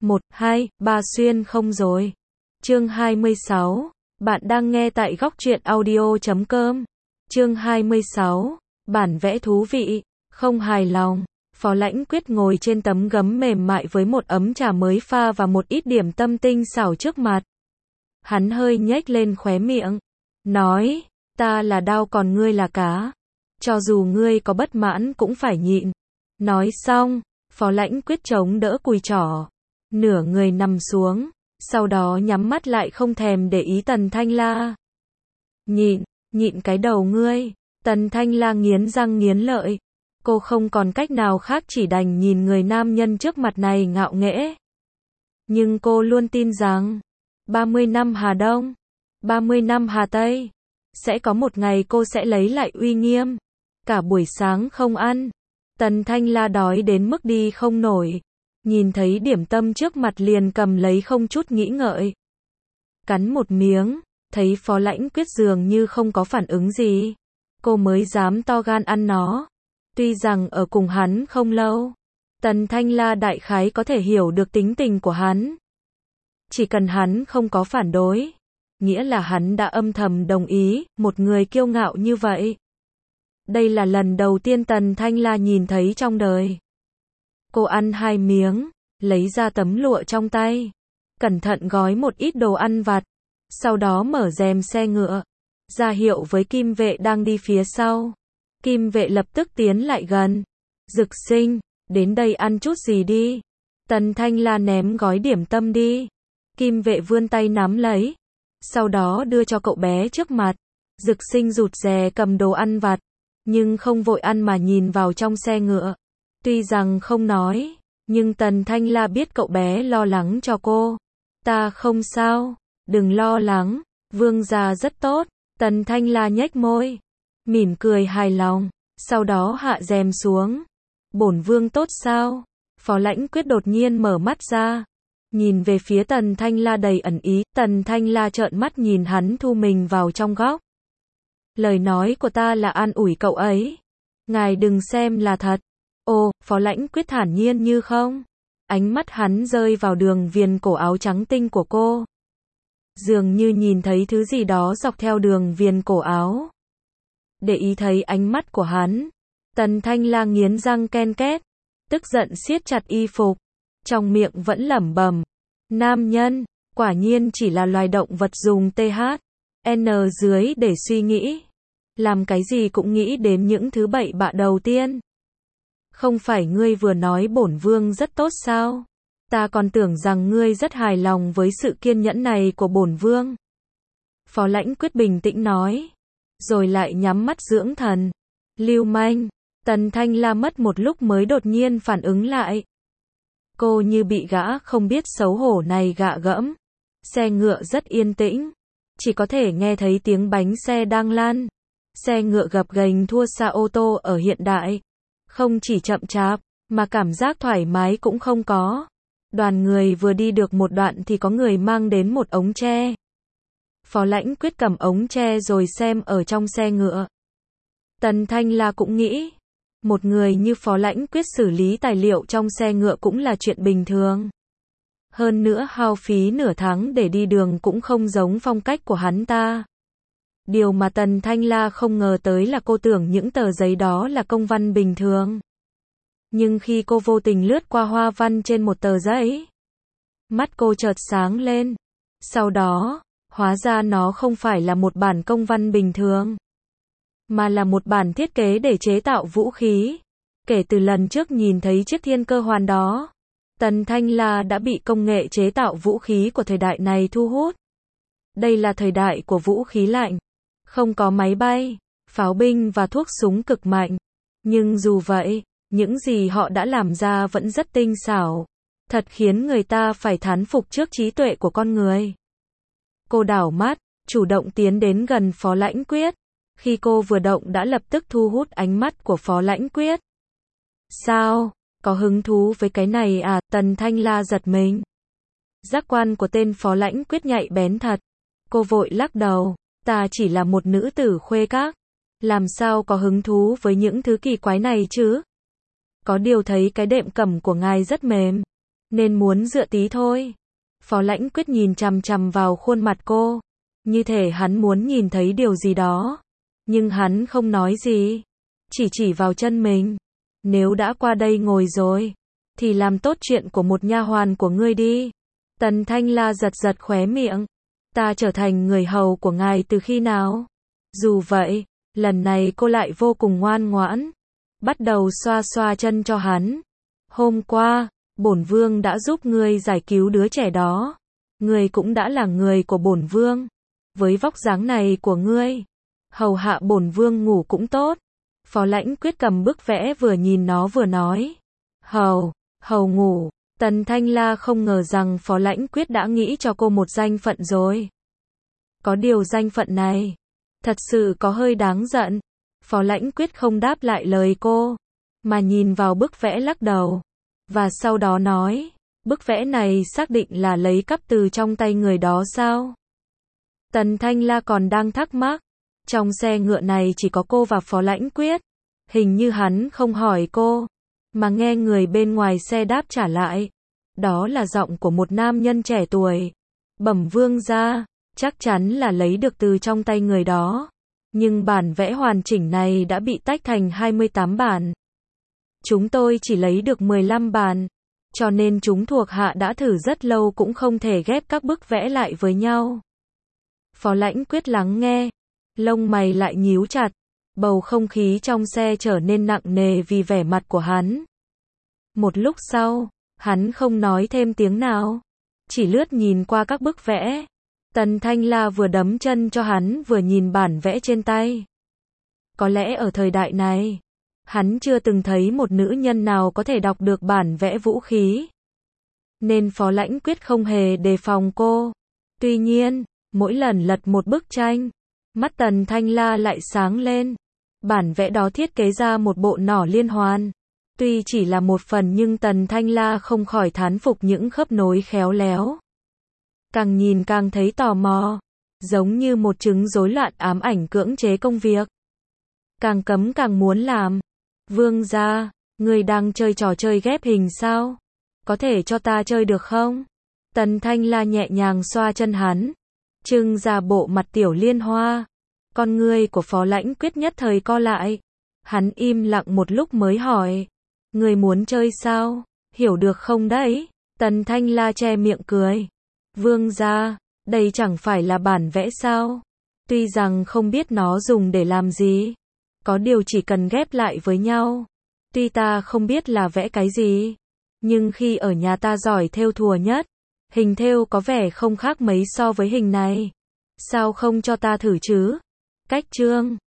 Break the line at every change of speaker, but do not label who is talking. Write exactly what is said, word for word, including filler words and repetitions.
một, hai, ba xuyên không rồi. Chương hai mươi sáu. Bạn đang nghe tại góc truyện audio chấm com. Chương hai mươi sáu. Bản vẽ thú vị. Không hài lòng. Phó Lãnh Quyết ngồi trên tấm gấm mềm mại với một ấm trà mới pha và một ít điểm tâm tinh xảo trước mặt. Hắn hơi nhếch lên khóe miệng. Nói, ta là đao còn ngươi là cá. Cho dù ngươi có bất mãn cũng phải nhịn. Nói xong, Phó Lãnh Quyết chống đỡ cùi chỏ. Nửa người nằm xuống. Sau đó nhắm mắt lại không thèm để ý Tần Thanh La. Nhịn, nhịn cái đầu ngươi. Tần Thanh La nghiến răng nghiến lợi. Cô không còn cách nào khác chỉ đành nhìn người nam nhân trước mặt này ngạo nghễ. Nhưng cô luôn tin rằng, ba mươi năm Hà Đông, ba mươi năm Hà Tây, sẽ có một ngày cô sẽ lấy lại uy nghiêm. Cả buổi sáng không ăn, Tần Thanh La đói đến mức đi không nổi. Nhìn thấy điểm tâm trước mặt liền cầm lấy không chút nghĩ ngợi. Cắn một miếng, thấy Phó Lãnh Quyết dường như không có phản ứng gì. Cô mới dám to gan ăn nó. Tuy rằng ở cùng hắn không lâu, Tần Thanh La đại khái có thể hiểu được tính tình của hắn. Chỉ cần hắn không có phản đối, nghĩa là hắn đã âm thầm đồng ý, một người kiêu ngạo như vậy. Đây là lần đầu tiên Tần Thanh La nhìn thấy trong đời. Cô ăn hai miếng, lấy ra tấm lụa trong tay, cẩn thận gói một ít đồ ăn vặt, sau đó mở rèm xe ngựa, ra hiệu với Kim Vệ đang đi phía sau. Kim Vệ lập tức tiến lại gần. Dực Sinh, đến đây ăn chút gì đi. Tần Thanh La ném gói điểm tâm đi. Kim Vệ vươn tay nắm lấy, sau đó đưa cho cậu bé trước mặt. Dực Sinh rụt rè cầm đồ ăn vặt, nhưng không vội ăn mà nhìn vào trong xe ngựa. Tuy rằng không nói, nhưng Tần Thanh La biết cậu bé lo lắng cho cô. Ta không sao, đừng lo lắng, vương gia rất tốt. Tần Thanh La nhếch môi, mỉm cười hài lòng, sau đó hạ rèm xuống. Bổn vương tốt sao? Phó Lãnh Quyết đột nhiên mở mắt ra, nhìn về phía Tần Thanh La đầy ẩn ý. Tần Thanh La trợn mắt nhìn hắn thu mình vào trong góc. Lời nói của ta là an ủi cậu ấy. Ngài đừng xem là thật. Ồ, Phó Lãnh Quyết thản nhiên như không. Ánh mắt hắn rơi vào đường viền cổ áo trắng tinh của cô. Dường như nhìn thấy thứ gì đó dọc theo đường viền cổ áo. Để ý thấy ánh mắt của hắn, Tần Thanh La nghiến răng ken két, tức giận siết chặt y phục, trong miệng vẫn lẩm bẩm. Nam nhân, quả nhiên chỉ là loài động vật dùng tê hát en dưới để suy nghĩ. Làm cái gì cũng nghĩ đến những thứ bậy bạ đầu tiên. Không phải ngươi vừa nói bổn vương rất tốt sao? Ta còn tưởng rằng ngươi rất hài lòng với sự kiên nhẫn này của bổn vương. Phó Lãnh Quyết bình tĩnh nói, rồi lại nhắm mắt dưỡng thần. Lưu manh. Tần Thanh La mất một lúc mới đột nhiên phản ứng lại. Cô như bị gã không biết xấu hổ này gạ gẫm. Xe ngựa rất yên tĩnh, chỉ có thể nghe thấy tiếng bánh xe đang lăn. Xe ngựa gập ghềnh thua xa ô tô ở hiện đại. Không chỉ chậm chạp, mà cảm giác thoải mái cũng không có. Đoàn người vừa đi được một đoạn thì có người mang đến một ống tre. Phó Lãnh Quyết cầm ống tre rồi xem ở trong xe ngựa. Tần Thanh La cũng nghĩ, một người như Phó Lãnh Quyết xử lý tài liệu trong xe ngựa cũng là chuyện bình thường. Hơn nữa hao phí nửa tháng để đi đường cũng không giống phong cách của hắn ta. Điều mà Tần Thanh La không ngờ tới là cô tưởng những tờ giấy đó là công văn bình thường. Nhưng khi cô vô tình lướt qua hoa văn trên một tờ giấy, mắt cô chợt sáng lên. Sau đó, hóa ra nó không phải là một bản công văn bình thường, mà là một bản thiết kế để chế tạo vũ khí. Kể từ lần trước nhìn thấy chiếc thiên cơ hoàn đó, Tần Thanh La đã bị công nghệ chế tạo vũ khí của thời đại này thu hút. Đây là thời đại của vũ khí lạnh, không có máy bay, pháo binh và thuốc súng cực mạnh. Nhưng dù vậy, những gì họ đã làm ra vẫn rất tinh xảo, thật khiến người ta phải thán phục trước trí tuệ của con người. Cô đảo mắt, chủ động tiến đến gần Phó Lãnh Quyết. Khi cô vừa động đã lập tức thu hút ánh mắt của Phó Lãnh Quyết. Sao? Có hứng thú với cái này à? Tần Thanh La giật mình. Giác quan của tên Phó Lãnh Quyết nhạy bén thật. Cô vội lắc đầu. Ta chỉ là một nữ tử khuê các. Làm sao có hứng thú với những thứ kỳ quái này chứ? Có điều thấy cái đệm cẩm của ngài rất mềm. nên muốn dựa tí thôi. Phó Lãnh Quyết nhìn chằm chằm vào khuôn mặt cô, như thể hắn muốn nhìn thấy điều gì đó. Nhưng hắn không nói gì, chỉ chỉ vào chân mình. Nếu đã qua đây ngồi rồi, thì làm tốt chuyện của một nha hoàn của ngươi đi. Tần Thanh La giật giật khóe miệng. Ta trở thành người hầu của ngài từ khi nào? Dù vậy, lần này cô lại vô cùng ngoan ngoãn, bắt đầu xoa xoa chân cho hắn. Hôm qua, bổn vương đã giúp ngươi giải cứu đứa trẻ đó. Ngươi cũng đã là người của bổn vương. Với vóc dáng này của ngươi, hầu hạ bổn vương ngủ cũng tốt. Phó Lãnh Quyết cầm bức vẽ vừa nhìn nó vừa nói. Hầu, hầu ngủ. Tần Thanh La không ngờ rằng Phó Lãnh Quyết đã nghĩ cho cô một danh phận rồi. Có điều danh phận này, thật sự có hơi đáng giận. Phó Lãnh Quyết không đáp lại lời cô, mà nhìn vào bức vẽ lắc đầu. Và sau đó nói, bức vẽ này xác định là lấy cắp từ trong tay người đó sao? Tần Thanh La còn đang thắc mắc. Trong xe ngựa này chỉ có cô và Phó Lãnh Quyết. Hình như hắn không hỏi cô, mà nghe người bên ngoài xe đáp trả lại. Đó là giọng của một nam nhân trẻ tuổi. Bẩm vương gia, chắc chắn là lấy được từ trong tay người đó. Nhưng bản vẽ hoàn chỉnh này đã bị tách thành hai mươi tám bản. Chúng tôi chỉ lấy được mười lăm bản, cho nên chúng thuộc hạ đã thử rất lâu cũng không thể ghép các bức vẽ lại với nhau. Phó Lãnh Quyết lắng nghe, lông mày lại nhíu chặt. Bầu không khí trong xe trở nên nặng nề vì vẻ mặt của hắn. Một lúc sau, hắn không nói thêm tiếng nào, chỉ lướt nhìn qua các bức vẽ. Tần Thanh La vừa đấm chân cho hắn vừa nhìn bản vẽ trên tay. Có lẽ ở thời đại này, hắn chưa từng thấy một nữ nhân nào có thể đọc được bản vẽ vũ khí. Nên Phó Lãnh Quyết không hề đề phòng cô. Tuy nhiên, mỗi lần lật một bức tranh, mắt Tần Thanh La lại sáng lên. Bản vẽ đó thiết kế ra một bộ nỏ liên hoàn. Tuy chỉ là một phần nhưng Tần Thanh La không khỏi thán phục những khớp nối khéo léo. Càng nhìn càng thấy tò mò, giống như một chứng rối loạn ám ảnh cưỡng chế công việc. Càng cấm càng muốn làm. Vương gia, người đang chơi trò chơi ghép hình sao? Có thể cho ta chơi được không? Tần Thanh La nhẹ nhàng xoa chân hắn, trưng ra bộ mặt tiểu liên hoa. Con ngươi của Phó Lãnh Quyết nhất thời co lại. Hắn im lặng một lúc mới hỏi. Người muốn chơi sao? Hiểu được không đấy? Tần Thanh La che miệng cười. Vương gia, đây chẳng phải là bản vẽ sao? Tuy rằng không biết nó dùng để làm gì, có điều chỉ cần ghép lại với nhau. Tuy ta không biết là vẽ cái gì, nhưng khi ở nhà ta giỏi thêu thùa nhất. Hình thêu có vẻ không khác mấy so với hình này. Sao không cho ta thử chứ? Cách chương